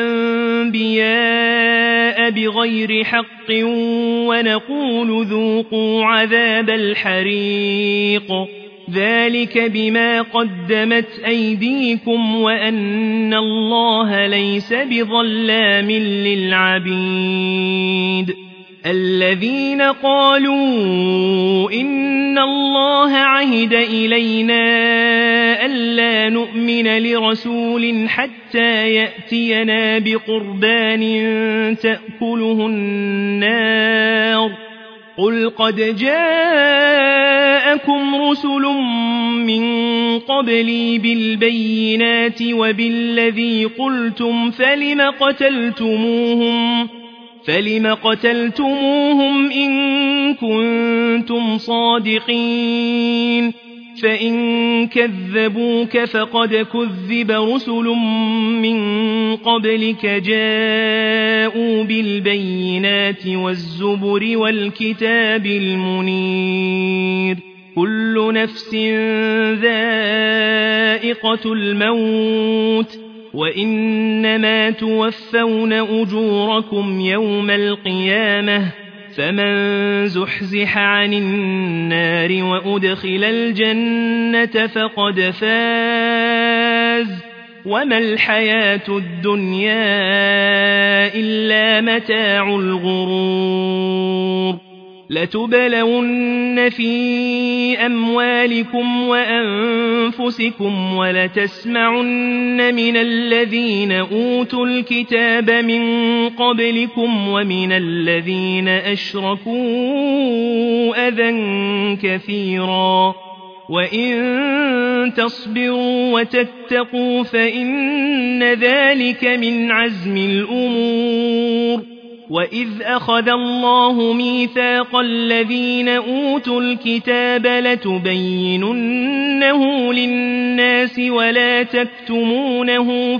الأنبياء بغير حق ونقول ذوقوا عذاب الحريق ذلك بما قدمت أيديكم وأن الله ليس بظلام للعبيد الذين قالوا إن الله عهد إلينا ألا نؤمن لرسول حتى يأتينا بقربان تأكله النار قل قد جاءكم رسل من قبلي بالبينات وبالذي قلتم فلم قتلتموهم إن كنتم صادقين فإن كذبوك فقد كذب رسل من قبلك جاءوا بالبينات والزبر والكتاب المنير كل نفس ذائقة الموت وإنما توفون أجوركم يوم القيامة فمن زحزح عن النار وأدخل الجنة فقد فاز وما الحياة الدنيا إلا متاع الغرور لتبلون في أموالكم وأنفسكم ولتسمعن من الذين أوتوا الكتاب من قبلكم ومن الذين أشركوا أذى كثيرا وإن تصبروا وتتقوا فإن ذلك من عزم الأمور وإذ أخذ الله ميثاق الذين أوتوا الكتاب لتبيننه للناس ولا تكتمونه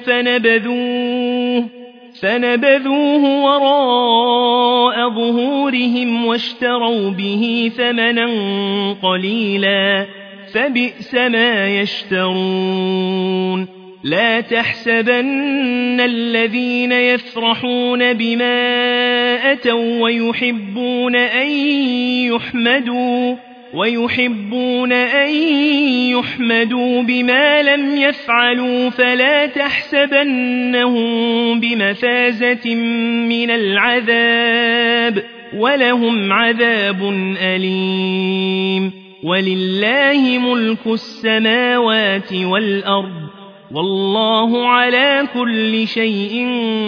فنبذوه وراء ظهورهم واشتروا به ثمنا قليلا فبئس ما يشترون لا تحسبن الذين يفرحون بما أتوا ويحبون أن يحمدوا بما لم يفعلوا فلا تحسبنهم بمفازة من العذاب ولهم عذاب أليم ولله ملك السماوات والأرض والله على كل شيء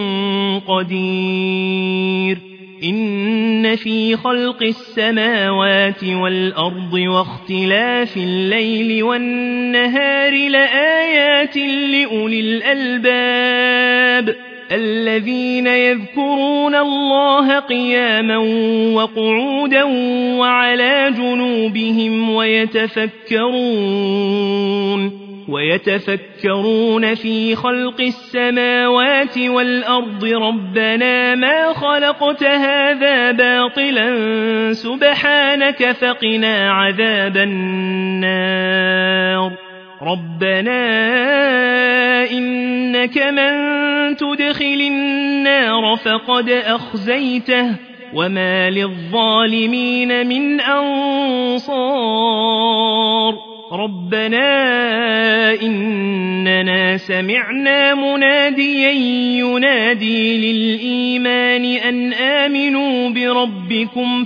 قدير إن في خلق السماوات والأرض واختلاف الليل والنهار لآيات لأولي الألباب الذين يذكرون الله قياما وقعودا وعلى جنوبهم ويتفكرون في خلق السماوات والأرض ربنا ما خلقت هذا باطلا سبحانك فقنا عذاب النار ربنا إنك من تدخل النار فقد أخزيته وما للظالمين من أنصار ربنا إننا سمعنا مناديا ينادي للإيمان أن آمنوا بربكم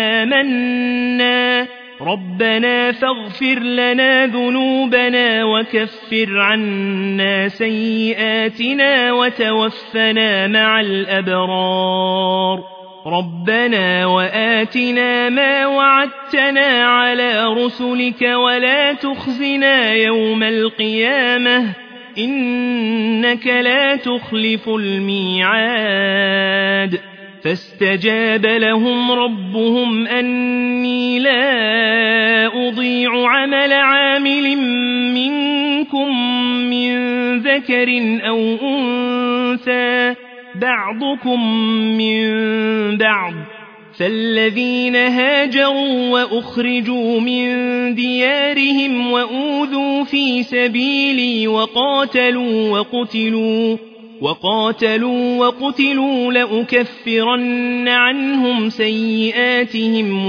فآمنا ربنا فاغفر لنا ذنوبنا وكفر عنا سيئاتنا وتوفنا مع الأبرار ربنا وآتنا ما وعدتنا على رسلك ولا تخزنا يوم القيامة إنك لا تخلف الميعاد فاستجاب لهم ربهم أني لا أضيع عمل عامل منكم من ذكر أو أنثى بعضكم من بعض فالذين هاجروا وأخرجوا من ديارهم وأوذوا في سبيلي وقاتلوا وقتلوا لأكفرن عنهم سيئاتهم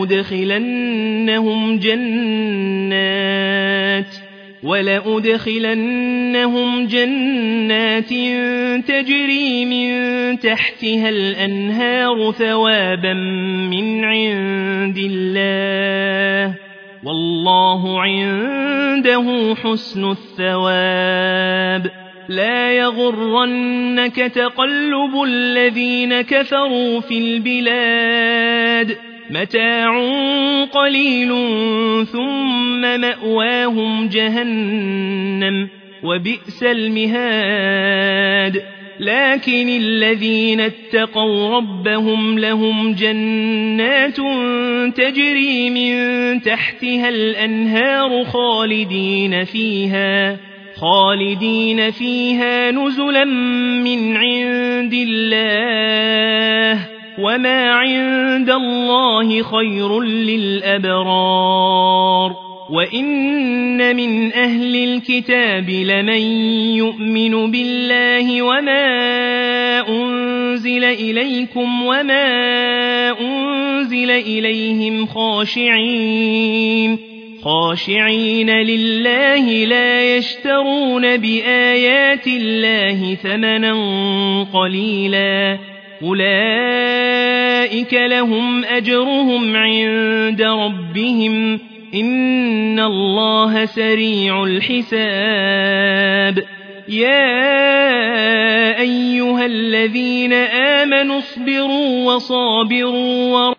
ولأدخلنهم جنات تجري من تحتها الأنهار ثوابا من عند الله والله عنده حسن الثواب لا يغرنك تقلب الذين كفروا في البلاد متاع قليل ثم مأواهم جهنم وبئس المهاد لكن الذين اتقوا ربهم لهم جنات تجري من تحتها الأنهار خالدين فيها نزلا من عند الله وما عند الله خير للأبرار وإن من أهل الكتاب لمن يؤمن بالله وما أنزل إليكم وما أنزل إليهم خاشعين لله لا يشترون بآيات الله ثمنا قليلا أولئك لهم أجرهم عند ربهم إن الله سريع الحساب يا أيها الذين آمنوا اصبروا وصابروا